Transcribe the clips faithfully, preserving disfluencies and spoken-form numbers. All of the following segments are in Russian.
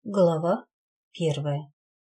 Глава первая.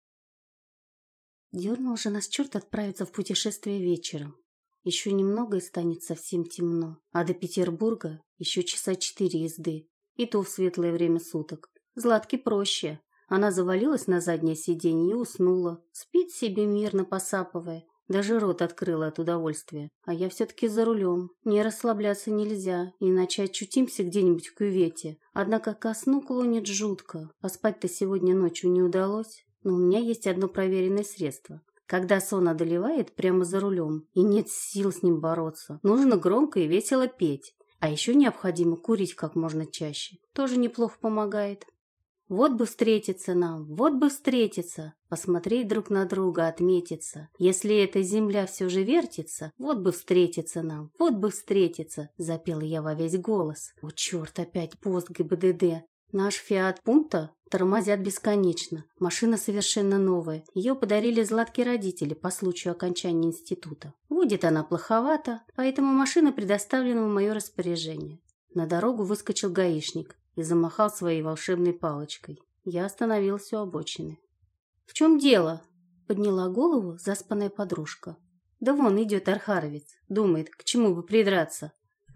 Дернул же нас черт отправиться в путешествие вечером. Еще немного и станет совсем темно, а до Петербурга еще часа четыре езды, и то в светлое время суток. Златке проще. Она завалилась на заднее сиденье и уснула, спит себе мирно посапывая, даже рот открыла от удовольствия. А я все-таки за рулем. Не расслабляться нельзя, иначе очутимся где-нибудь в кювете. Однако ко сну клонит жутко, а спать-то сегодня ночью не удалось. Но у меня есть одно проверенное средство. Когда сон одолевает прямо за рулем, и нет сил с ним бороться, нужно громко и весело петь. А еще необходимо курить как можно чаще. Тоже неплохо помогает. Вот бы встретиться нам, вот бы встретиться, посмотреть друг на друга, отметиться. Если эта земля все же вертится, вот бы встретиться нам, вот бы встретиться, запела я во весь голос. О, черт, опять пост ГИБДД. Наш Фиат Пунто тормозят бесконечно. Машина совершенно новая. Ее подарили Златке родители по случаю окончания института. Водит она плоховато, поэтому машина предоставлена в мое распоряжение. На дорогу выскочил гаишник и замахал своей волшебной палочкой. Я остановился у обочины. «В чем дело?» — подняла голову заспанная подружка. «Да вон идет архаровец. Думает, к чему бы придраться».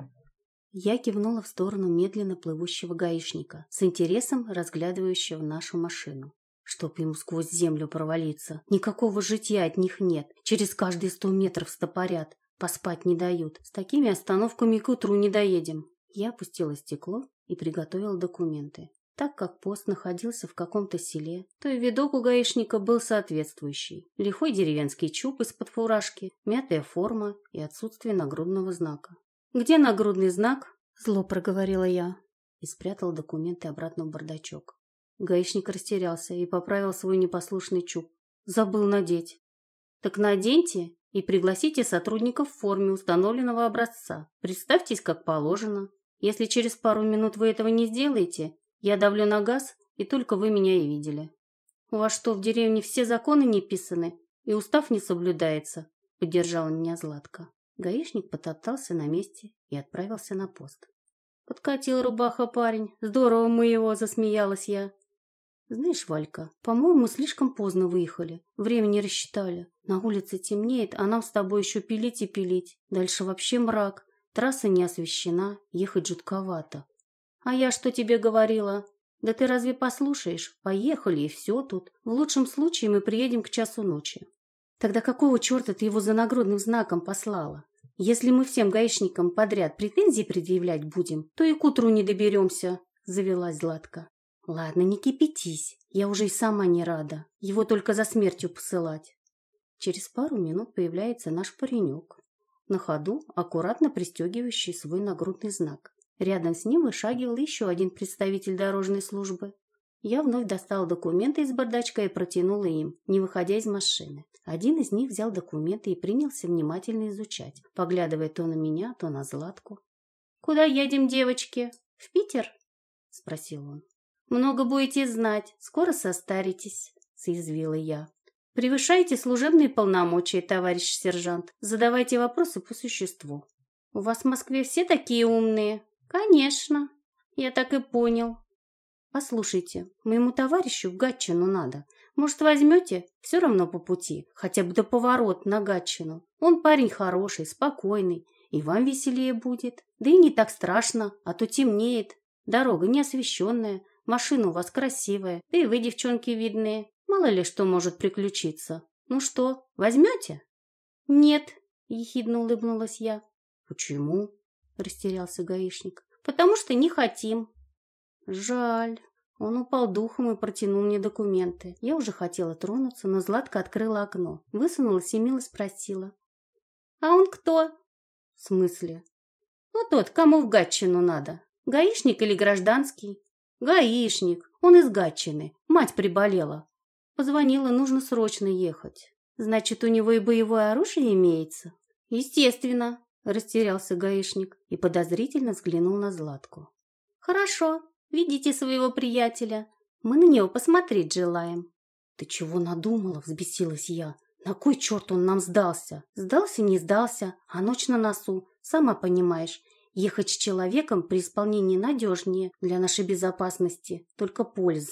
Я кивнула в сторону медленно плывущего гаишника, с интересом разглядывающего нашу машину. Чтоб ему сквозь землю провалиться. Никакого житья от них нет. Через каждые сто метров стопорят. Поспать не дают. С такими остановками к утру не доедем. Я опустила стекло и приготовила документы. Так как пост находился в каком-то селе, то и видок у гаишника был соответствующий. Лихой деревенский чуб из-под фуражки, мятая форма и отсутствие нагрудного знака. «Где нагрудный знак?» – зло проговорила я и спрятала документы обратно в бардачок. Гаишник растерялся и поправил свой непослушный чуб. Забыл надеть. «Так наденьте и пригласите сотрудников в форме установленного образца. Представьтесь, как положено. Если через пару минут вы этого не сделаете, я давлю на газ, и только вы меня и видели». «У вас что, в деревне все законы не писаны, и устав не соблюдается?» – поддержала меня Златка. Гаишник потоптался на месте и отправился на пост. «Подкатил рубаха парень. Здорово мы его», – засмеялась я. «Знаешь, Валька, по-моему, слишком поздно выехали. Время не рассчитали. На улице темнеет, а нам с тобой еще пилить и пилить. Дальше вообще мрак. Трасса не освещена, ехать жутковато». «А я что тебе говорила? Да ты разве послушаешь? Поехали, и все тут. В лучшем случае мы приедем к часу ночи». «Тогда какого черта ты его за нагрудным знаком послала? Если мы всем гаишникам подряд претензии предъявлять будем, то и к утру не доберемся», — завелась Златка. «Ладно, не кипятись, я уже и сама не рада. Его только за смертью посылать». Через пару минут появляется наш паренек, на ходу аккуратно пристегивающий свой нагрудный знак. Рядом с ним вышагивал еще один представитель дорожной службы. Я вновь достала документы из бардачка и протянула им, не выходя из машины. Один из них взял документы и принялся внимательно изучать, поглядывая то на меня, то на Златку. «Куда едем, девочки? В Питер?» – спросил он. «Много будете знать, скоро состаритесь», – съязвила я. «Превышайте служебные полномочия, товарищ сержант. Задавайте вопросы по существу». «У вас в Москве все такие умные?» «Конечно, я так и понял». «Послушайте, моему товарищу в Гатчину надо. Может, возьмете? Все равно по пути, хотя бы до поворота на Гатчину. Он парень хороший, спокойный, и вам веселее будет. Да и не так страшно, а то темнеет. Дорога не освещенная, машина у вас красивая, да и вы, девчонки, видные. Мало ли что может приключиться. Ну что, возьмете?» «Нет», — ехидно улыбнулась я. «Почему?» — растерялся гаишник. «Потому что не хотим». «Жаль». Он упал духом и протянул мне документы. Я уже хотела тронуться, но Златка открыла окно, высунулась и мило спросила. «А он кто?» «В смысле?» «Ну тот, кому в Гатчину надо. Гаишник или гражданский?» «Гаишник. Он из Гатчины. Мать приболела. Позвонила, нужно срочно ехать». «Значит, у него и боевое оружие имеется?» «Естественно», – растерялся гаишник и подозрительно взглянул на Златку. «Хорошо. Видите своего приятеля? Мы на него посмотреть желаем». «Ты чего надумала?» – взбесилась я. «На кой черт он нам сдался?» «Сдался, не сдался, а ночь на носу. Сама понимаешь, ехать с человеком при исполнении надежнее для нашей безопасности. Только польза».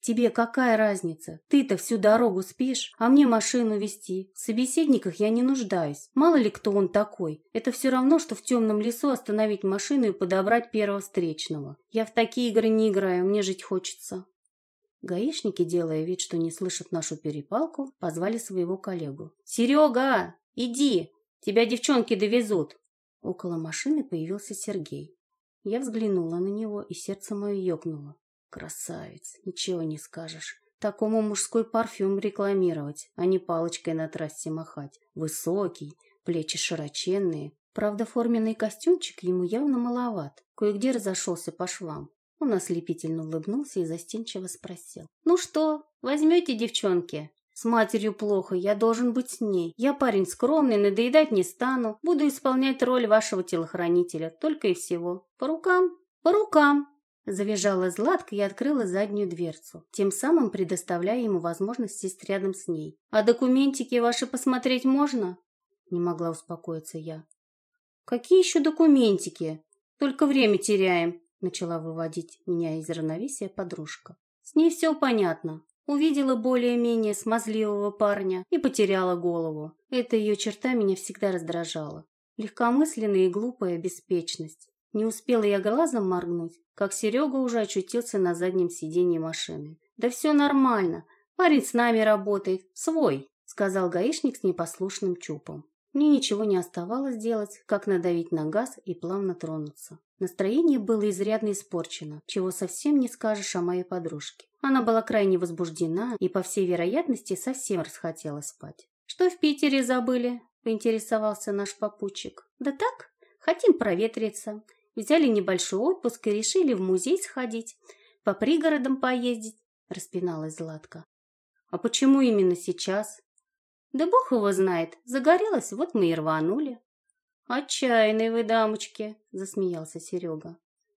Тебе какая разница? Ты-то всю дорогу спишь, а мне машину вести. В собеседниках я не нуждаюсь. Мало ли кто он такой. Это все равно, что в темном лесу остановить машину и подобрать первого встречного. Я в такие игры не играю, мне жить хочется. Гаишники, делая вид, что не слышат нашу перепалку, позвали своего коллегу. «Серега, иди! Тебя девчонки довезут!» Около машины появился Сергей. Я взглянула на него, и сердце мое ёкнуло. Красавец, ничего не скажешь. Такому мужской парфюм рекламировать, а не палочкой на трассе махать. Высокий, плечи широченные. Правда, форменный костюмчик ему явно маловат. Кое-где разошелся по швам. Он ослепительно улыбнулся и застенчиво спросил. «Ну что, возьмете, девчонки?» «С матерью плохо, я должен быть с ней. Я парень скромный, надоедать не стану. Буду исполнять роль вашего телохранителя, только и всего. По рукам? По рукам!» Завизжала Златка и открыла заднюю дверцу, тем самым предоставляя ему возможность сесть рядом с ней. «А документики ваши посмотреть можно?» Не могла успокоиться я. «Какие еще документики? Только время теряем», начала выводить меня из равновесия подружка. «С ней все понятно. Увидела более-менее смазливого парня и потеряла голову. Эта ее черта меня всегда раздражала. Легкомысленная и глупая беспечность. Не успела я глазом моргнуть, как Серега уже очутился на заднем сиденье машины. «Да все нормально. Парень с нами работает. Свой», — сказал гаишник с непослушным чупом. Мне ничего не оставалось делать, как надавить на газ и плавно тронуться. Настроение было изрядно испорчено, чего совсем не скажешь о моей подружке. Она была крайне возбуждена и, по всей вероятности, совсем расхотела спать. «Что в Питере забыли?» — поинтересовался наш попутчик. «Да так, хотим проветриться. Взяли небольшой отпуск и решили в музей сходить, по пригородам поездить», — распиналась Златка. «А почему именно сейчас?» «Да бог его знает. Загорелась, вот мы и рванули». «Отчаянные вы, дамочки», — засмеялся Серега.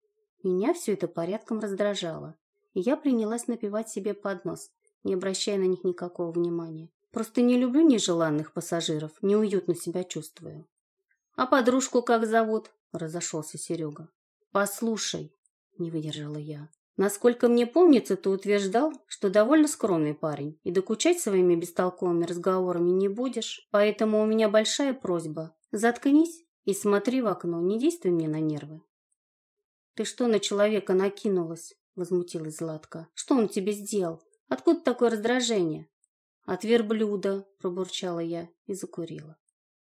Меня все это порядком раздражало, и я принялась напевать себе под нос, не обращая на них никакого внимания. Просто не люблю нежеланных пассажиров, неуютно себя чувствую. «А подружку как зовут?» — разошелся Серега. «Послушай», — не выдержала я. «Насколько мне помнится, ты утверждал, что довольно скромный парень, и докучать своими бестолковыми разговорами не будешь. Поэтому у меня большая просьба. Заткнись и смотри в окно, не действуй мне на нервы». «Ты что на человека накинулась?» — возмутилась Златка. «Что он тебе сделал? Откуда такое раздражение?» «От верблюда», — пробурчала я и закурила.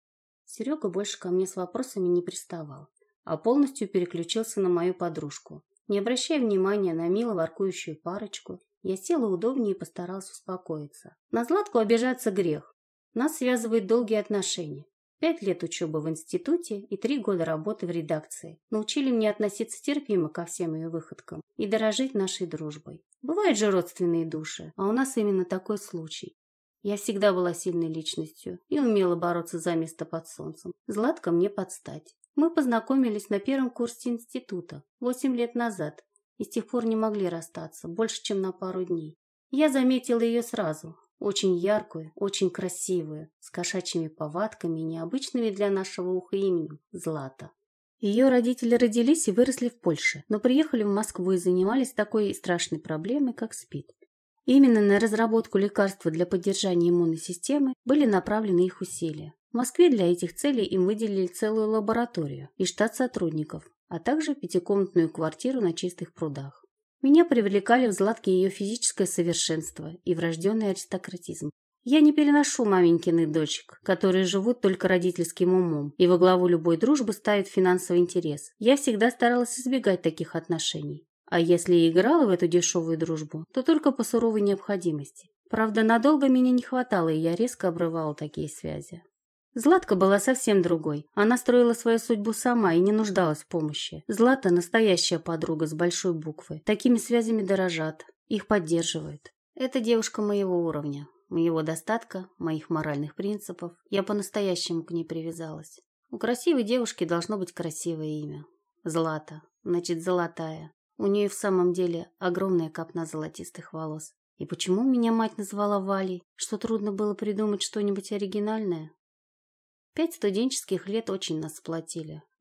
Серега больше ко мне с вопросами не приставал, а полностью переключился на мою подружку. Не обращая внимания на мило воркующую парочку, я села удобнее и постаралась успокоиться. На Златку обижаться грех. Нас связывают долгие отношения. Пять лет учебы в институте и три года работы в редакции научили меня относиться терпимо ко всем ее выходкам и дорожить нашей дружбой. Бывают же родственные души, а у нас именно такой случай. Я всегда была сильной личностью и умела бороться за место под солнцем. Златка мне подстать. Мы познакомились на первом курсе института восемь лет назад и с тех пор не могли расстаться больше, чем на пару дней. Я заметила ее сразу. Очень яркую, очень красивую, с кошачьими повадками и необычными для нашего уха именем – Злата. Ее родители родились и выросли в Польше, но приехали в Москву и занимались такой страшной проблемой, как СПИД. Именно на разработку лекарства для поддержания иммунной системы были направлены их усилия. В Москве для этих целей им выделили целую лабораторию и штат сотрудников, а также пятикомнатную квартиру на Чистых прудах. Меня привлекали в Златке ее физическое совершенство и врожденный аристократизм. Я не переношу маменькиных дочек, которые живут только родительским умом, и во главу любой дружбы ставят финансовый интерес. Я всегда старалась избегать таких отношений. А если и играла в эту дешевую дружбу, то только по суровой необходимости. Правда, надолго меня не хватало, и я резко обрывала такие связи. Златка была совсем другой. Она строила свою судьбу сама и не нуждалась в помощи. Злата – настоящая подруга с большой буквы. Такими связями дорожат, их поддерживают. Это девушка моего уровня, моего достатка, моих моральных принципов. Я по-настоящему к ней привязалась. У красивой девушки должно быть красивое имя. Злата, значит, золотая. У нее в самом деле огромная копна золотистых волос. И почему меня мать назвала Валей? Что трудно было придумать что-нибудь оригинальное? Пять студенческих лет очень нас сплотили.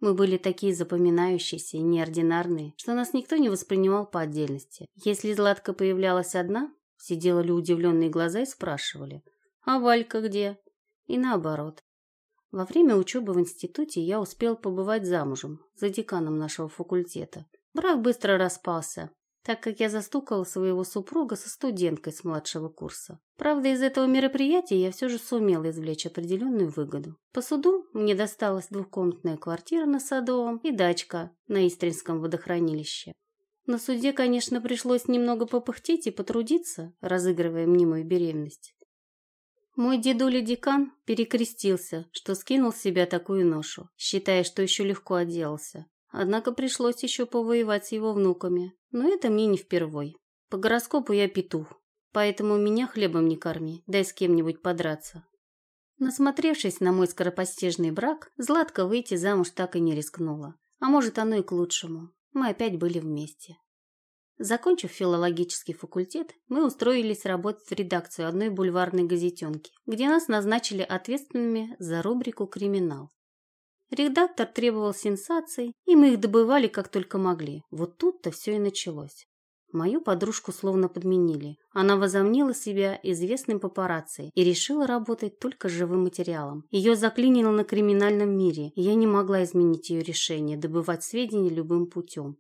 Мы были такие запоминающиеся и неординарные, что нас никто не воспринимал по отдельности. Если Златка появлялась одна, все делали удивленные глаза и спрашивали: «А Валька где?» И наоборот. Во время учебы в институте я успел побывать замужем за деканом нашего факультета. Брак быстро распался, так как я застукал своего супруга со студенткой с младшего курса. Правда, из этого мероприятия я все же сумел извлечь определенную выгоду. По суду мне досталась двухкомнатная квартира на Садовом и дачка на Истринском водохранилище. На суде, конечно, пришлось немного попыхтеть и потрудиться, разыгрывая мнимую беременность. Мой дедуля-декан перекрестился, что скинул с себя такую ношу, считая, что еще легко отделался. Однако пришлось еще повоевать с его внуками. Но это мне не впервой. По гороскопу я петух, поэтому меня хлебом не корми, дай с кем-нибудь подраться. Насмотревшись на мой скоропостижный брак, Златка выйти замуж так и не рискнула. А может, оно и к лучшему. Мы опять были вместе. Закончив филологический факультет, мы устроились работать в редакцию одной бульварной газетенки, где нас назначили ответственными за рубрику «Криминал». Редактор требовал сенсаций, и мы их добывали как только могли. Вот тут-то все и началось. Мою подружку словно подменили. Она возомнила себя известным папарацци и решила работать только с живым материалом. Ее заклинило на криминальном мире, и я не могла изменить ее решение добывать сведения любым путем.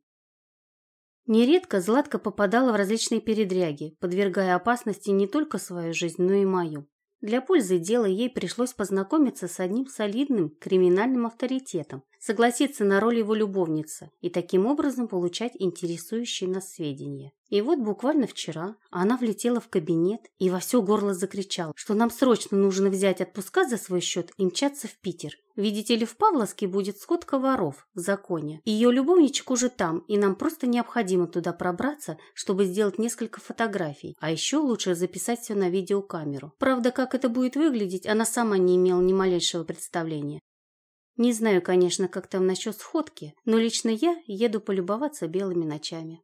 Нередко Златка попадала в различные передряги, подвергая опасности не только свою жизнь, но и мою. Для пользы дела ей пришлось познакомиться с одним солидным криминальным авторитетом, согласиться на роль его любовницы и таким образом получать интересующие нас сведения. И вот буквально вчера она влетела в кабинет и во все горло закричала, что нам срочно нужно взять отпуска за свой счет и мчаться в Питер. Видите ли, в Павловске будет сходка воров в законе. Ее любовничек уже там, и нам просто необходимо туда пробраться, чтобы сделать несколько фотографий. А еще лучше записать все на видеокамеру. Правда, как это будет выглядеть, она сама не имела ни малейшего представления. Не знаю, конечно, как там насчет сходки, но лично я еду полюбоваться белыми ночами.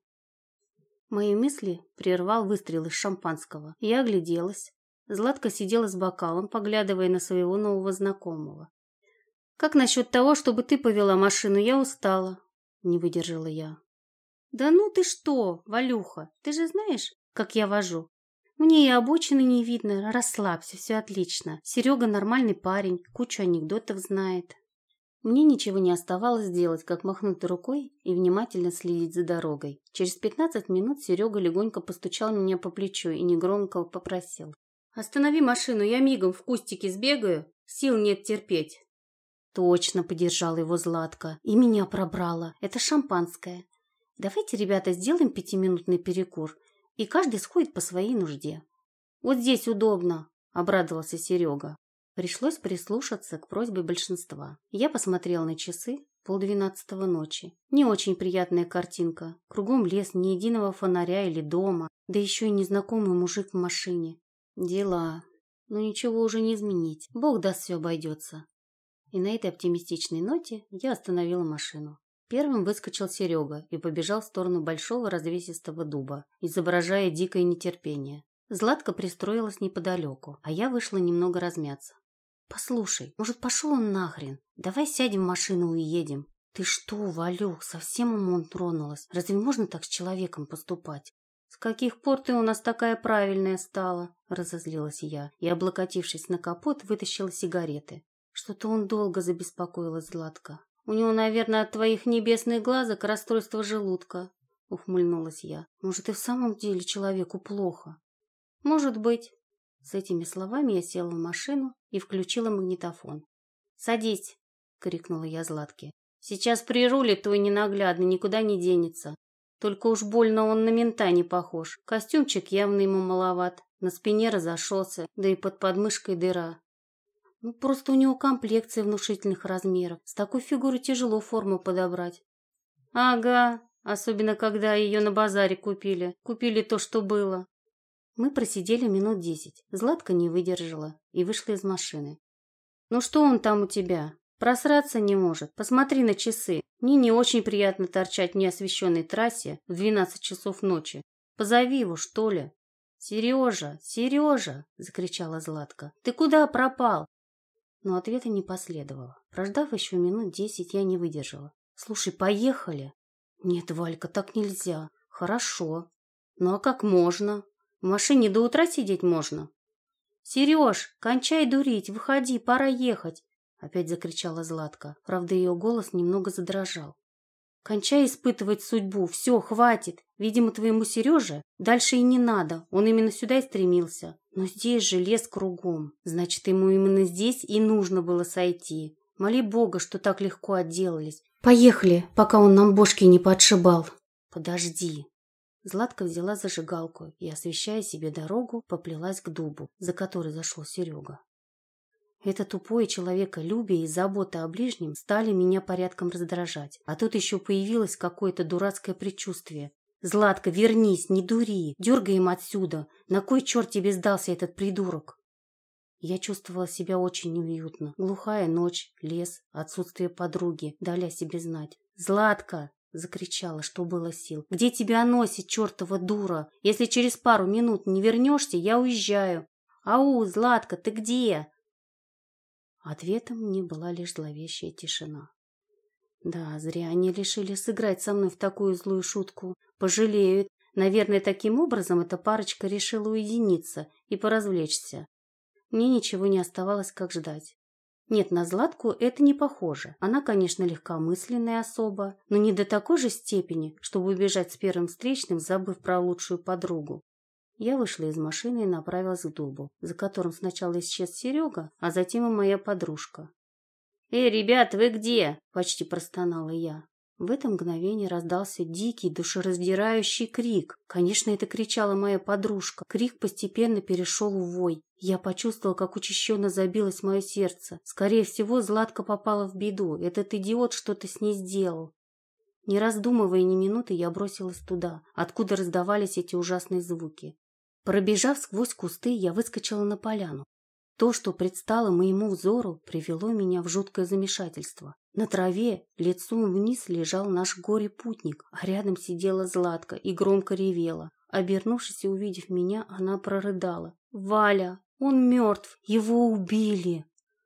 Мои мысли прервал выстрел из шампанского. Я огляделась. Златка сидела с бокалом, поглядывая на своего нового знакомого. «Как насчет того, чтобы ты повела машину? Я устала», — не выдержала я. «Да ну ты что, Валюха, ты же знаешь, как я вожу? Мне и обочины не видно, расслабься, все отлично. Серега нормальный парень, кучу анекдотов знает». Мне ничего не оставалось делать, как махнуть рукой и внимательно следить за дорогой. Через пятнадцать минут Серега легонько постучал меня по плечу и негромко попросил: «Останови машину, я мигом в кустике сбегаю, сил нет терпеть». Точно, поддержала его Златка. И меня пробрала. Это шампанское. Давайте, ребята, сделаем пятиминутный перекур, и каждый сходит по своей нужде. Вот здесь удобно, обрадовался Серега. Пришлось прислушаться к просьбе большинства. Я посмотрел на часы, полдвенадцатого ночи. Не очень приятная картинка. Кругом лес, ни единого фонаря или дома, да еще и незнакомый мужик в машине. Дела. Но ничего уже не изменить. Бог даст, все обойдется. И на этой оптимистичной ноте я остановила машину. Первым выскочил Серега и побежал в сторону большого развесистого дуба, изображая дикое нетерпение. Златка пристроилась неподалеку, а я вышла немного размяться. «Послушай, может, пошел он нахрен? Давай сядем в машину и уедем». «Ты что, Валюх, совсем умом тронулась? Разве можно так с человеком поступать?» «С каких пор ты у нас такая правильная стала?» – разозлилась я и, облокотившись на капот, вытащила сигареты. Что-то он долго забеспокоилась, Златка. «У него, наверное, от твоих небесных глазок расстройство желудка», – ухмыльнулась я. «Может, и в самом деле человеку плохо?» «Может быть». С этими словами я села в машину и включила магнитофон. «Садись!» — крикнула я Златке. «Сейчас прирулит твой ненаглядный, никуда не денется. Только уж больно он на мента не похож. Костюмчик явно ему маловат, на спине разошелся, да и под подмышкой дыра. Ну, просто у него комплекция внушительных размеров. С такой фигурой тяжело форму подобрать». «Ага, особенно когда ее на базаре купили. Купили то, что было». Мы просидели минут десять. Златка не выдержала и вышла из машины. «Ну что он там у тебя? Просраться не может. Посмотри на часы. Мне не очень приятно торчать в неосвещенной трассе в двенадцать часов ночи. Позови его, что ли». «Сережа, Сережа!» – закричала Златка. «Ты куда пропал?» Но ответа не последовало. Прождав еще минут десять, я не выдержала. «Слушай, поехали?» «Нет, Валька, так нельзя». «Хорошо. Ну а как можно? В машине до утра сидеть можно?» «Сереж, кончай дурить, выходи, пора ехать!» Опять закричала Златка. Правда, ее голос немного задрожал. «Кончай испытывать судьбу, все, хватит. Видимо, твоему Сереже дальше и не надо, он именно сюда и стремился. Но здесь же лес кругом, значит, ему именно здесь и нужно было сойти. Моли Бога, что так легко отделались. Поехали, пока он нам бошки не подшибал». «Подожди». Златка взяла зажигалку и, освещая себе дорогу, поплелась к дубу, за который зашел Серега. Это тупое человеколюбие и забота о ближнем стали меня порядком раздражать. А тут еще появилось какое-то дурацкое предчувствие. «Златка, вернись, не дури, дергаем отсюда. На кой черт тебе сдался этот придурок?» Я чувствовала себя очень неуютно. Глухая ночь, лес, отсутствие подруги дали о себе знать. «Златка!» — закричала, что было сил. «Где тебя носит, чертова дура? Если через пару минут не вернешься, я уезжаю. Ау, Златка, ты где?» Ответом мне была лишь зловещая тишина. Да, зря они решили сыграть со мной в такую злую шутку. Пожалеют. Наверное, таким образом эта парочка решила уединиться и поразвлечься. Мне ничего не оставалось, как ждать. Нет, на Златку это не похоже. Она, конечно, легкомысленная особа, но не до такой же степени, чтобы убежать с первым встречным, забыв про лучшую подругу. Я вышла из машины и направилась к дубу, за которым сначала исчез Серега, а затем и моя подружка. «Эй, ребят, вы где?» – почти простонала я. В это мгновение раздался дикий, душераздирающий крик. Конечно, это кричала моя подружка. Крик постепенно перешел в вой. Я почувствовала, как учащенно забилось мое сердце. Скорее всего, Златка попала в беду. Этот идиот что-то с ней сделал. Не раздумывая ни минуты, я бросилась туда, откуда раздавались эти ужасные звуки. Пробежав сквозь кусты, я выскочила на поляну. То, что предстало моему взору, привело меня в жуткое замешательство. На траве лицом вниз лежал наш горе-путник, а рядом сидела Златка и громко ревела. Обернувшись и увидев меня, она прорыдала. «Валя, он мертв! Его убили!»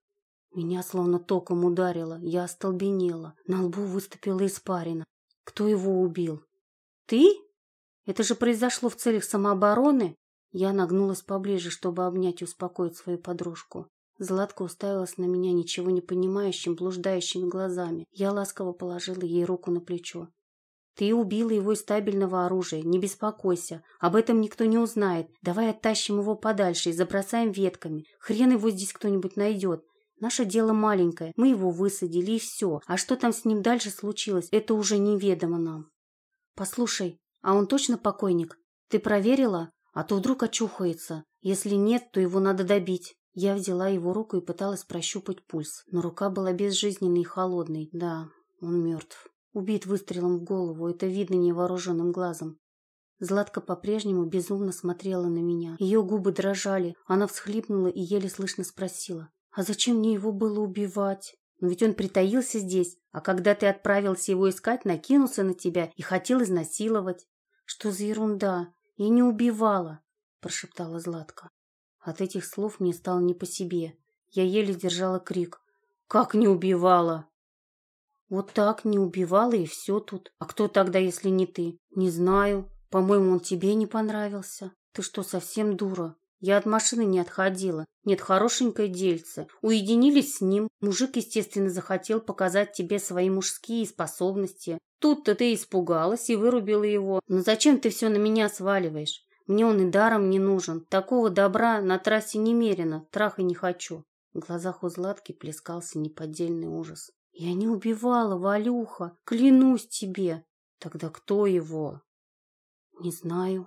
Меня словно током ударило, я остолбенела. На лбу выступила испарина. «Кто его убил?» «Ты? Это же произошло в целях самообороны?» Я нагнулась поближе, чтобы обнять и успокоить свою подружку. Златка уставилась на меня ничего не понимающим, блуждающими глазами. Я ласково положила ей руку на плечо. «Ты убила его из табельного оружия, не беспокойся. Об этом никто не узнает. Давай оттащим его подальше и забросаем ветками. Хрен его здесь кто-нибудь найдет. Наше дело маленькое, мы его высадили и все. А что там с ним дальше случилось, это уже неведомо нам». «Послушай, а он точно покойник? Ты проверила? А то вдруг очухается. Если нет, то его надо добить». Я взяла его руку и пыталась прощупать пульс, но рука была безжизненной и холодной. Да, он мертв. Убит выстрелом в голову, это видно невооруженным глазом. Златка по-прежнему безумно смотрела на меня. Ее губы дрожали, она всхлипнула и еле слышно спросила: «А зачем мне его было убивать? Но ведь он притаился здесь, а когда ты отправился его искать, накинулся на тебя и хотел изнасиловать». «Что за ерунда? Я не убивала», – прошептала Златка. От этих слов мне стало не по себе. Я еле сдержала крик. «Как не убивала?» «Вот так, не убивала, и все тут. А кто тогда, если не ты?» «Не знаю. По-моему, он тебе не понравился. Ты что, совсем дура? Я от машины не отходила. Нет, хорошенькое дельце. Уединились с ним. Мужик, естественно, захотел показать тебе свои мужские способности. Тут-то ты испугалась и вырубила его. Но зачем ты все на меня сваливаешь? Мне он и даром не нужен. Такого добра на трассе немерено. Траха не хочу». В глазах у Златки плескался неподдельный ужас. «Я не убивала, Валюха. Клянусь тебе». «Тогда кто его?» «Не знаю».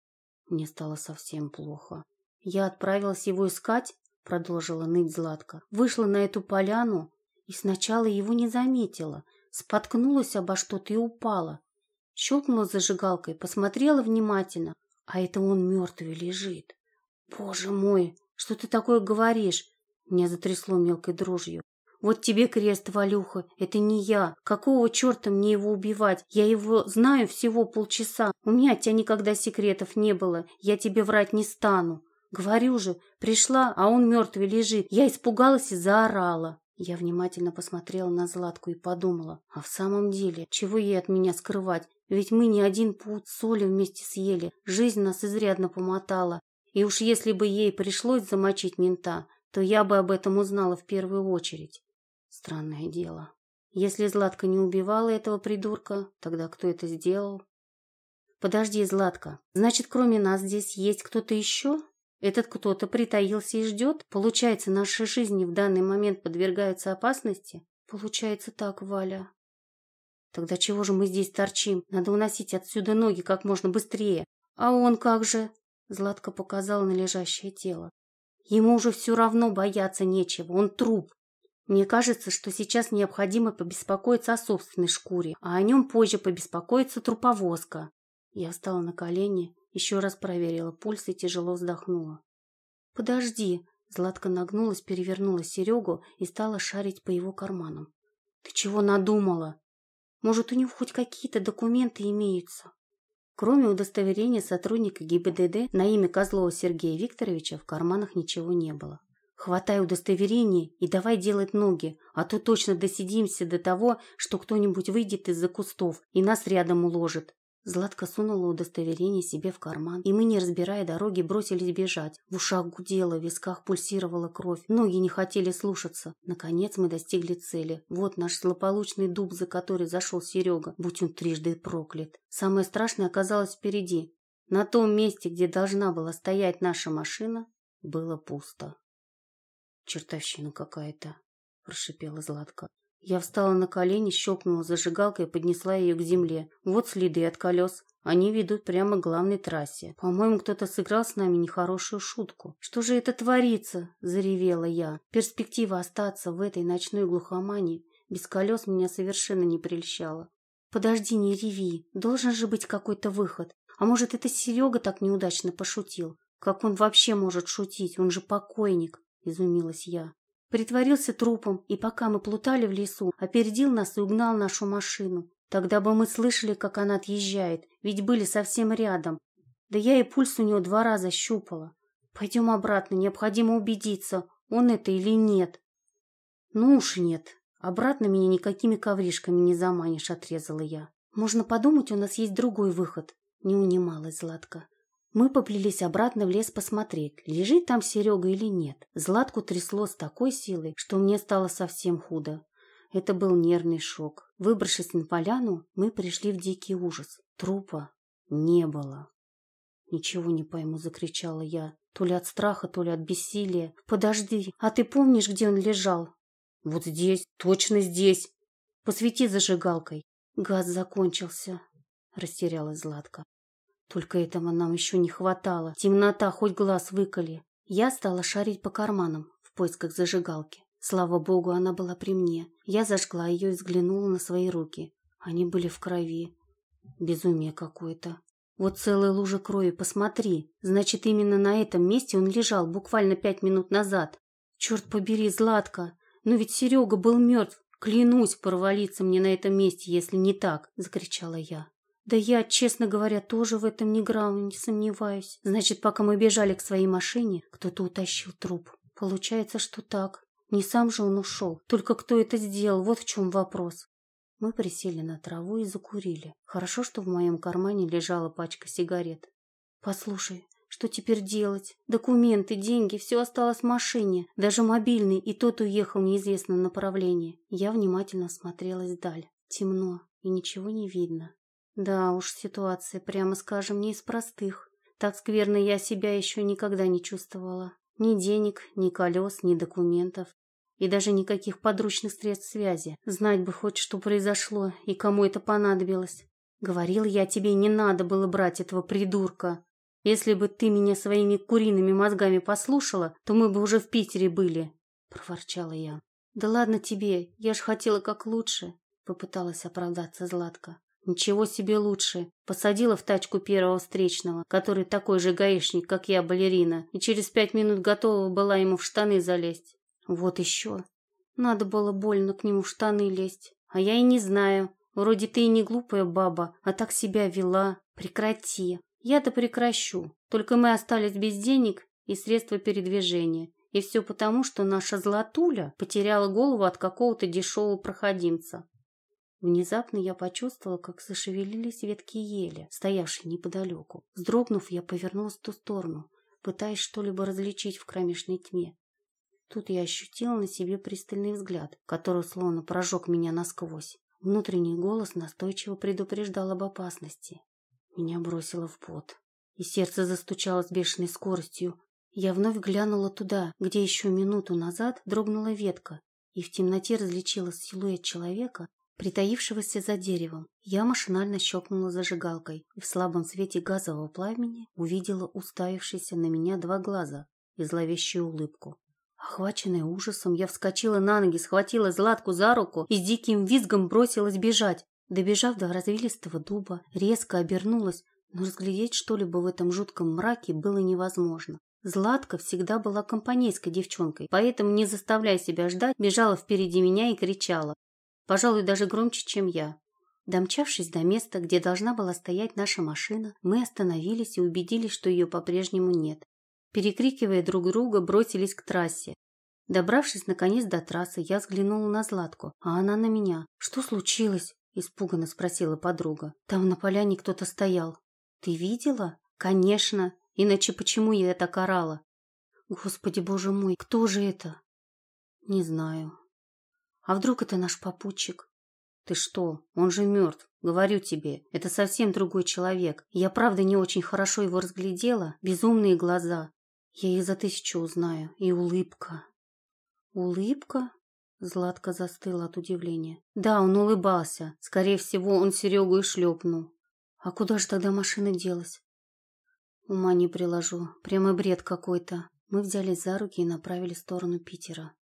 Мне стало совсем плохо. «Я отправилась его искать», — продолжила ныть Златка. «Вышла на эту поляну и сначала его не заметила. Споткнулась обо что-то и упала. Щелкнула зажигалкой, посмотрела внимательно. А это он мертвый лежит. Боже мой, что ты такое говоришь?» Меня затрясло мелкой дрожью. «Вот тебе крест, Валюха, это не я. Какого черта мне его убивать? Я его знаю всего полчаса. У меня от тебя никогда секретов не было. Я тебе врать не стану». Говорю же, пришла, а он мертвый лежит. Я испугалась и заорала. Я внимательно посмотрела на Златку и подумала, а в самом деле, чего ей от меня скрывать? Ведь мы не один пуд соли вместе съели, жизнь нас изрядно помотала. И уж если бы ей пришлось замочить мента, то я бы об этом узнала в первую очередь. Странное дело. Если Златка не убивала этого придурка, тогда кто это сделал? Подожди, Златка, значит, кроме нас здесь есть кто-то еще? Этот кто-то притаился и ждет? Получается, наши жизни в данный момент подвергаются опасности? Получается так, Валя. Тогда чего же мы здесь торчим? Надо уносить отсюда ноги как можно быстрее. А он как же? Златка показала на лежащее тело. Ему уже все равно бояться нечего, он труп. Мне кажется, что сейчас необходимо побеспокоиться о собственной шкуре, а о нем позже побеспокоится труповозка. Я встала на колени, еще раз проверила пульс и тяжело вздохнула. «Подожди!» Златка нагнулась, перевернула Серегу и стала шарить по его карманам. «Ты чего надумала? Может, у него хоть какие-то документы имеются?» Кроме удостоверения сотрудника ГИБДД на имя Козлова Сергея Викторовича в карманах ничего не было. «Хватай удостоверение и давай делать ноги, а то точно досидимся до того, что кто-нибудь выйдет из-за кустов и нас рядом уложит». Златка сунула удостоверение себе в карман, и мы, не разбирая дороги, бросились бежать. В ушах гудело, в висках пульсировала кровь, ноги не хотели слушаться. Наконец мы достигли цели. Вот наш злополучный дуб, за который зашел Серега, будь он трижды проклят. Самое страшное оказалось впереди. На том месте, где должна была стоять наша машина, было пусто. «Чертовщина какая-то», – прошипела Златка. Я встала на колени, щелкнула зажигалкой и поднесла ее к земле. Вот следы от колес. Они ведут прямо к главной трассе. По-моему, кто-то сыграл с нами нехорошую шутку. «Что же это творится?» – заревела я. Перспектива остаться в этой ночной глухомане без колес меня совершенно не прельщала. «Подожди, не реви. Должен же быть какой-то выход. А может, это Серега так неудачно пошутил? Как он вообще может шутить? Он же покойник!» – изумилась я. Притворился трупом, и пока мы плутали в лесу, опередил нас и угнал нашу машину. Тогда бы мы слышали, как она отъезжает, ведь были совсем рядом. Да я и пульс у него два раза щупала. Пойдем обратно, необходимо убедиться, он это или нет. Ну уж нет, обратно меня никакими ковришками не заманишь, отрезала я. Можно подумать, у нас есть другой выход, не унималась Златка. Мы поплелись обратно в лес посмотреть, лежит там Серега или нет. Златку трясло с такой силой, что мне стало совсем худо. Это был нервный шок. Выбравшись на поляну, мы пришли в дикий ужас. Трупа не было. «Ничего не пойму», — закричала я. То ли от страха, то ли от бессилия. «Подожди, а ты помнишь, где он лежал?» «Вот здесь, точно здесь. Посвети зажигалкой». «Газ закончился», — растерялась Златка. Только этого нам еще не хватало. Темнота, хоть глаз выколи. Я стала шарить по карманам в поисках зажигалки. Слава богу, она была при мне. Я зажгла ее и взглянула на свои руки. Они были в крови. Безумие какое-то. Вот целая лужа крови, посмотри. Значит, именно на этом месте он лежал буквально пять минут назад. Черт побери, Златка. Но ведь Серега был мертв. Клянусь, провалиться мне на этом месте, если не так, закричала я. Да я, честно говоря, тоже в этом ни грамма не сомневаюсь. Значит, пока мы бежали к своей машине, кто-то утащил труп. Получается, что так. Не сам же он ушел. Только кто это сделал, вот в чем вопрос. Мы присели на траву и закурили. Хорошо, что в моем кармане лежала пачка сигарет. Послушай, что теперь делать? Документы, деньги, все осталось в машине. Даже мобильный, и тот уехал в неизвестном направлении. Я внимательно смотрелась вдаль. Темно, и ничего не видно. Да уж, ситуация, прямо скажем, не из простых. Так скверно я себя еще никогда не чувствовала. Ни денег, ни колес, ни документов. И даже никаких подручных средств связи. Знать бы хоть, что произошло и кому это понадобилось. Говорил я тебе, не надо было брать этого придурка. Если бы ты меня своими куриными мозгами послушала, то мы бы уже в Питере были, проворчала я. Да ладно тебе, я ж хотела как лучше, попыталась оправдаться Златка. Ничего себе лучше. Посадила в тачку первого встречного, который такой же гаишник, как я, балерина, и через пять минут готова была ему в штаны залезть. Вот еще. Надо было больно к нему в штаны лезть. А я и не знаю. Вроде ты и не глупая баба, а так себя вела. Прекрати. Я-то прекращу. Только мы остались без денег, и средства передвижения. И все потому, что наша Златуля потеряла голову от какого-то дешевого проходимца. Внезапно я почувствовала, как зашевелились ветки ели, стоявшие неподалеку. Вздрогнув, я повернулась в ту сторону, пытаясь что-либо различить в кромешной тьме. Тут я ощутила на себе пристальный взгляд, который словно прожег меня насквозь. Внутренний голос настойчиво предупреждал об опасности. Меня бросило в пот, и сердце застучало с бешеной скоростью. Я вновь глянула туда, где еще минуту назад дрогнула ветка, и в темноте различила силуэт человека, притаившегося за деревом. Я машинально щелкнула зажигалкой, и в слабом свете газового пламени увидела уставившиеся на меня два глаза и зловещую улыбку. Охваченная ужасом, я вскочила на ноги, схватила Златку за руку и с диким визгом бросилась бежать. Добежав до развилистого дуба, резко обернулась, но разглядеть что-либо в этом жутком мраке было невозможно. Златка всегда была компанейской девчонкой, поэтому, не заставляя себя ждать, бежала впереди меня и кричала. Пожалуй, даже громче, чем я. Домчавшись до места, где должна была стоять наша машина, мы остановились и убедились, что ее по-прежнему нет. Перекрикивая друг друга, бросились к трассе. Добравшись, наконец, до трассы, я взглянула на Златку, а она на меня. «Что случилось?» – испуганно спросила подруга. «Там на поляне кто-то стоял». «Ты видела?» «Конечно. Иначе почему я так орала?» «Господи, боже мой, кто же это?» «Не знаю». «А вдруг это наш попутчик?» «Ты что? Он же мертв. Говорю тебе, это совсем другой человек. Я правда не очень хорошо его разглядела. Безумные глаза. Я их за тысячу узнаю. И улыбка». «Улыбка?» Златка застыла от удивления. «Да, он улыбался. Скорее всего, он Серегу и шлепнул». «А куда же тогда машина делась?» «Ума не приложу. Прямо бред какой-то». Мы взялись за руки и направили в сторону Питера.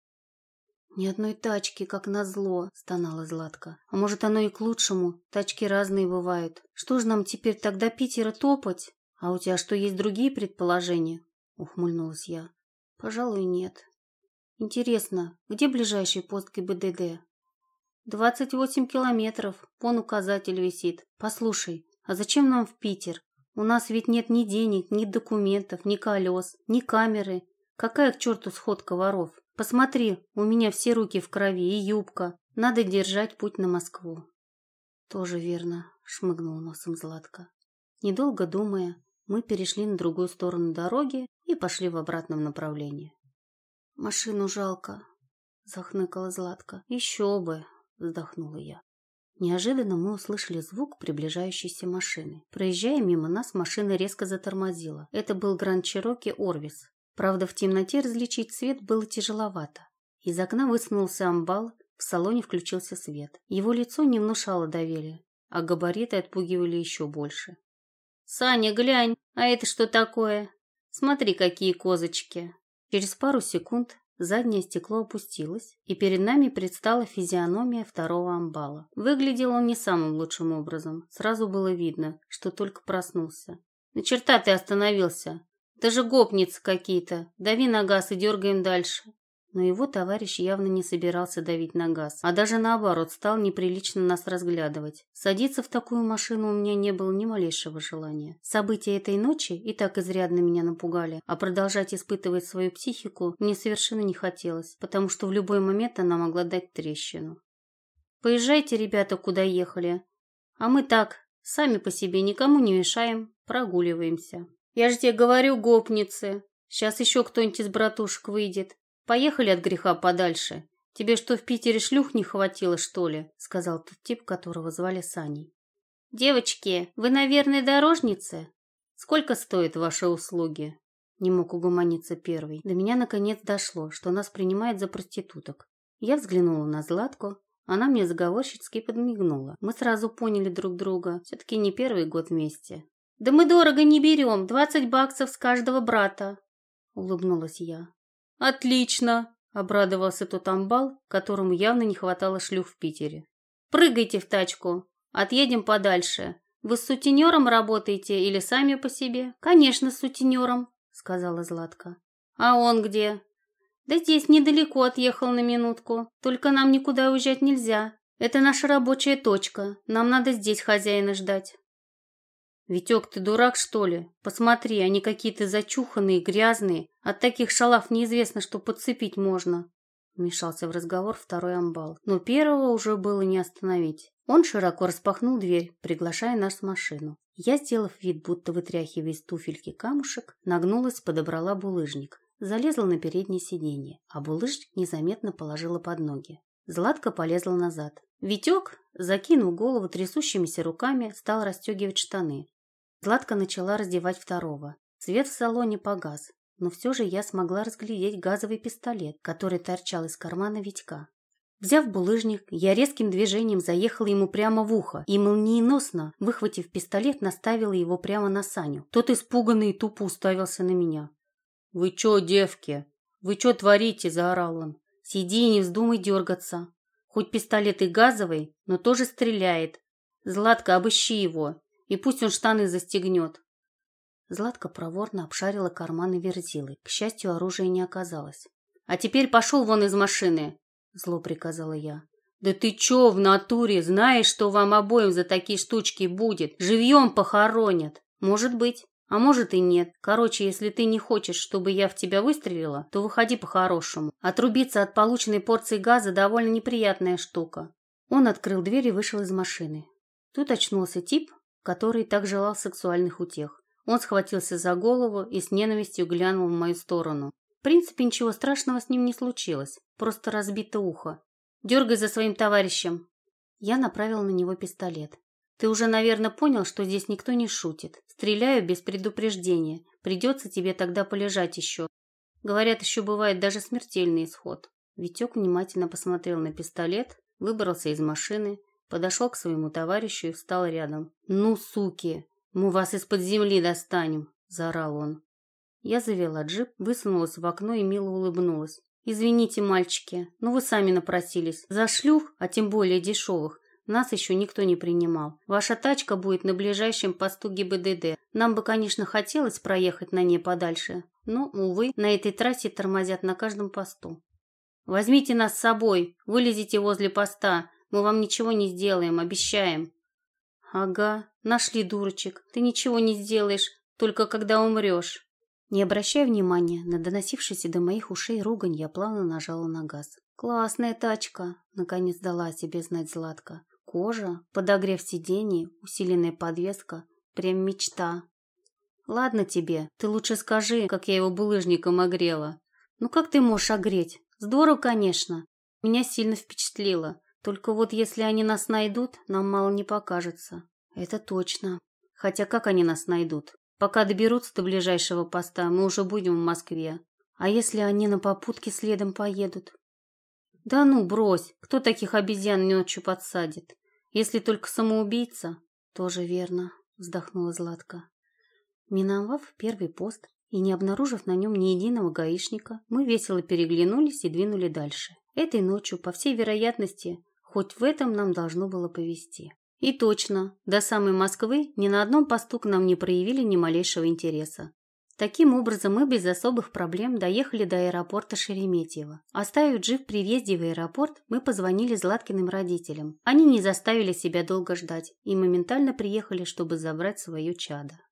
«Ни одной тачки, как назло», — стонала Златка. «А может, оно и к лучшему? Тачки разные бывают. Что же нам теперь тогда Питера топать? А у тебя что, есть другие предположения?» — ухмыльнулась я. «Пожалуй, нет». «Интересно, где ближайший пост ГИБДД?» «Двадцать восемь километров. Вон указатель висит. Послушай, а зачем нам в Питер? У нас ведь нет ни денег, ни документов, ни колес, ни камеры. Какая к черту сходка воров? Посмотри, у меня все руки в крови и юбка. Надо держать путь на Москву». «Тоже верно», — шмыгнула носом Златка. Недолго думая, мы перешли на другую сторону дороги и пошли в обратном направлении. «Машину жалко», — захныкала Златка. «Еще бы», — вздохнула я. Неожиданно мы услышали звук приближающейся машины. Проезжая мимо нас, машина резко затормозила. Это был Гранд Чироки Орвис. Правда, в темноте различить цвет было тяжеловато. Из окна высунулся амбал, в салоне включился свет. Его лицо не внушало доверия, а габариты отпугивали еще больше. «Саня, глянь, а это что такое? Смотри, какие козочки!» Через пару секунд заднее стекло опустилось, и перед нами предстала физиономия второго амбала. Выглядел он не самым лучшим образом. Сразу было видно, что только проснулся. «На черта ты остановился? Даже гопницы какие-то. Дави на газ и дергаем дальше». Но его товарищ явно не собирался давить на газ, а даже наоборот стал неприлично нас разглядывать. Садиться в такую машину у меня не было ни малейшего желания. События этой ночи и так изрядно меня напугали, а продолжать испытывать свою психику мне совершенно не хотелось, потому что в любой момент она могла дать трещину. «Поезжайте, ребята, куда ехали, а мы так, сами по себе никому не мешаем, прогуливаемся». «Я же тебе говорю, гопницы, сейчас еще кто-нибудь из братушек выйдет. Поехали от греха подальше. Тебе что, в Питере шлюх не хватило, что ли?» — сказал тот тип, которого звали Саней. «Девочки, вы, наверное, дорожницы? Сколько стоят ваши услуги?» Не мог угомониться первый. До меня наконец дошло, что нас принимают за проституток. Я взглянула на Златку, она мне заговорщицки подмигнула. Мы сразу поняли друг друга, все-таки не первый год вместе. «Да мы дорого не берем, двадцать баксов с каждого брата», — улыбнулась я. «Отлично!» — обрадовался тот амбал, которому явно не хватало шлюх в Питере. «Прыгайте в тачку, отъедем подальше. Вы с сутенером работаете или сами по себе?» «Конечно, с сутенером», — сказала Златка. «А он где?» «Да здесь недалеко отъехал на минутку, только нам никуда уезжать нельзя. Это наша рабочая точка, нам надо здесь хозяина ждать». «Витек, ты дурак, что ли? Посмотри, они какие-то зачуханные, грязные. От таких шалав неизвестно, что подцепить можно». Вмешался в разговор второй амбал, но первого уже было не остановить. Он широко распахнул дверь, приглашая нас в машину. Я, сделав вид, будто вытряхивая из туфельки камушек, нагнулась, подобрала булыжник, залезла на переднее сиденье, а булыжник незаметно положила под ноги. Златка полезла назад. Витек, закинув голову трясущимися руками, стал расстегивать штаны. Златка начала раздевать второго. Свет в салоне погас, но все же я смогла разглядеть газовый пистолет, который торчал из кармана Витька. Взяв булыжник, я резким движением заехала ему прямо в ухо и, молниеносно, выхватив пистолет, наставила его прямо на Саню. Тот испуганный и тупо уставился на меня. «Вы чё, девки? Вы чё творите?» – заорал он. «Сиди и не вздумай дергаться. Хоть пистолет и газовый, но тоже стреляет. Златка, обыщи его, и пусть он штаны застегнет». Златка проворно обшарила карманы Верзилы. К счастью, оружия не оказалось. «А теперь пошел вон из машины!» – зло приказала я. «Да ты чё в натуре? Знаешь, что вам обоим за такие штучки будет? Живьем похоронят!» «Может быть, а может и нет. Короче, если ты не хочешь, чтобы я в тебя выстрелила, то выходи по-хорошему. Отрубиться от полученной порции газа довольно неприятная штука». Он открыл дверь и вышел из машины. Тут очнулся тип, который так желал сексуальных утех. Он схватился за голову и с ненавистью глянул в мою сторону. В принципе, ничего страшного с ним не случилось, просто разбито ухо. «Дергай за своим товарищем». Я направила на него пистолет. «Ты уже, наверное, понял, что здесь никто не шутит. Стреляю без предупреждения. Придется тебе тогда полежать еще. Говорят, еще бывает даже смертельный исход». Витек внимательно посмотрел на пистолет, выбрался из машины, подошел к своему товарищу и встал рядом. «Ну, суки! Мы вас из-под земли достанем!» – заорал он. Я завела джип, высунулась в окно и мило улыбнулась. «Извините, мальчики, но вы сами напросились. За шлюх, а тем более дешевых, нас еще никто не принимал. Ваша тачка будет на ближайшем посту ГИБДД. Нам бы, конечно, хотелось проехать на ней подальше, но, увы, на этой трассе тормозят на каждом посту. Возьмите нас с собой, вылезите возле поста, мы вам ничего не сделаем, обещаем». «Ага, нашли дурочек. Ты ничего не сделаешь, только когда умрешь». Не обращая внимания на доносившийся до моих ушей ругань, я плавно нажала на газ. «Классная тачка», — наконец дала о себе знать Златка. «Кожа, подогрев сидений, усиленная подвеска. Прям мечта». «Ладно тебе, ты лучше скажи, как я его булыжником огрела». «Ну как ты можешь огреть? Здорово, конечно. Меня сильно впечатлило. Только вот если они нас найдут, нам мало не покажется». «Это точно. Хотя как они нас найдут? Пока доберутся до ближайшего поста, мы уже будем в Москве. А если они на попутке следом поедут?» «Да ну, брось. Кто таких обезьян ночью подсадит? Если только самоубийца». «Тоже верно», — вздохнула Златка. Миновав первый пост и не обнаружив на нем ни единого гаишника, мы весело переглянулись и двинули дальше. Этой ночью, по всей вероятности, хоть в этом нам должно было повезти. И точно, до самой Москвы ни на одном посту к нам не проявили ни малейшего интереса. Таким образом, мы без особых проблем доехали до аэропорта Шереметьево. Оставив джип при въезде в аэропорт, мы позвонили Златкиным родителям. Они не заставили себя долго ждать и моментально приехали, чтобы забрать свое чадо.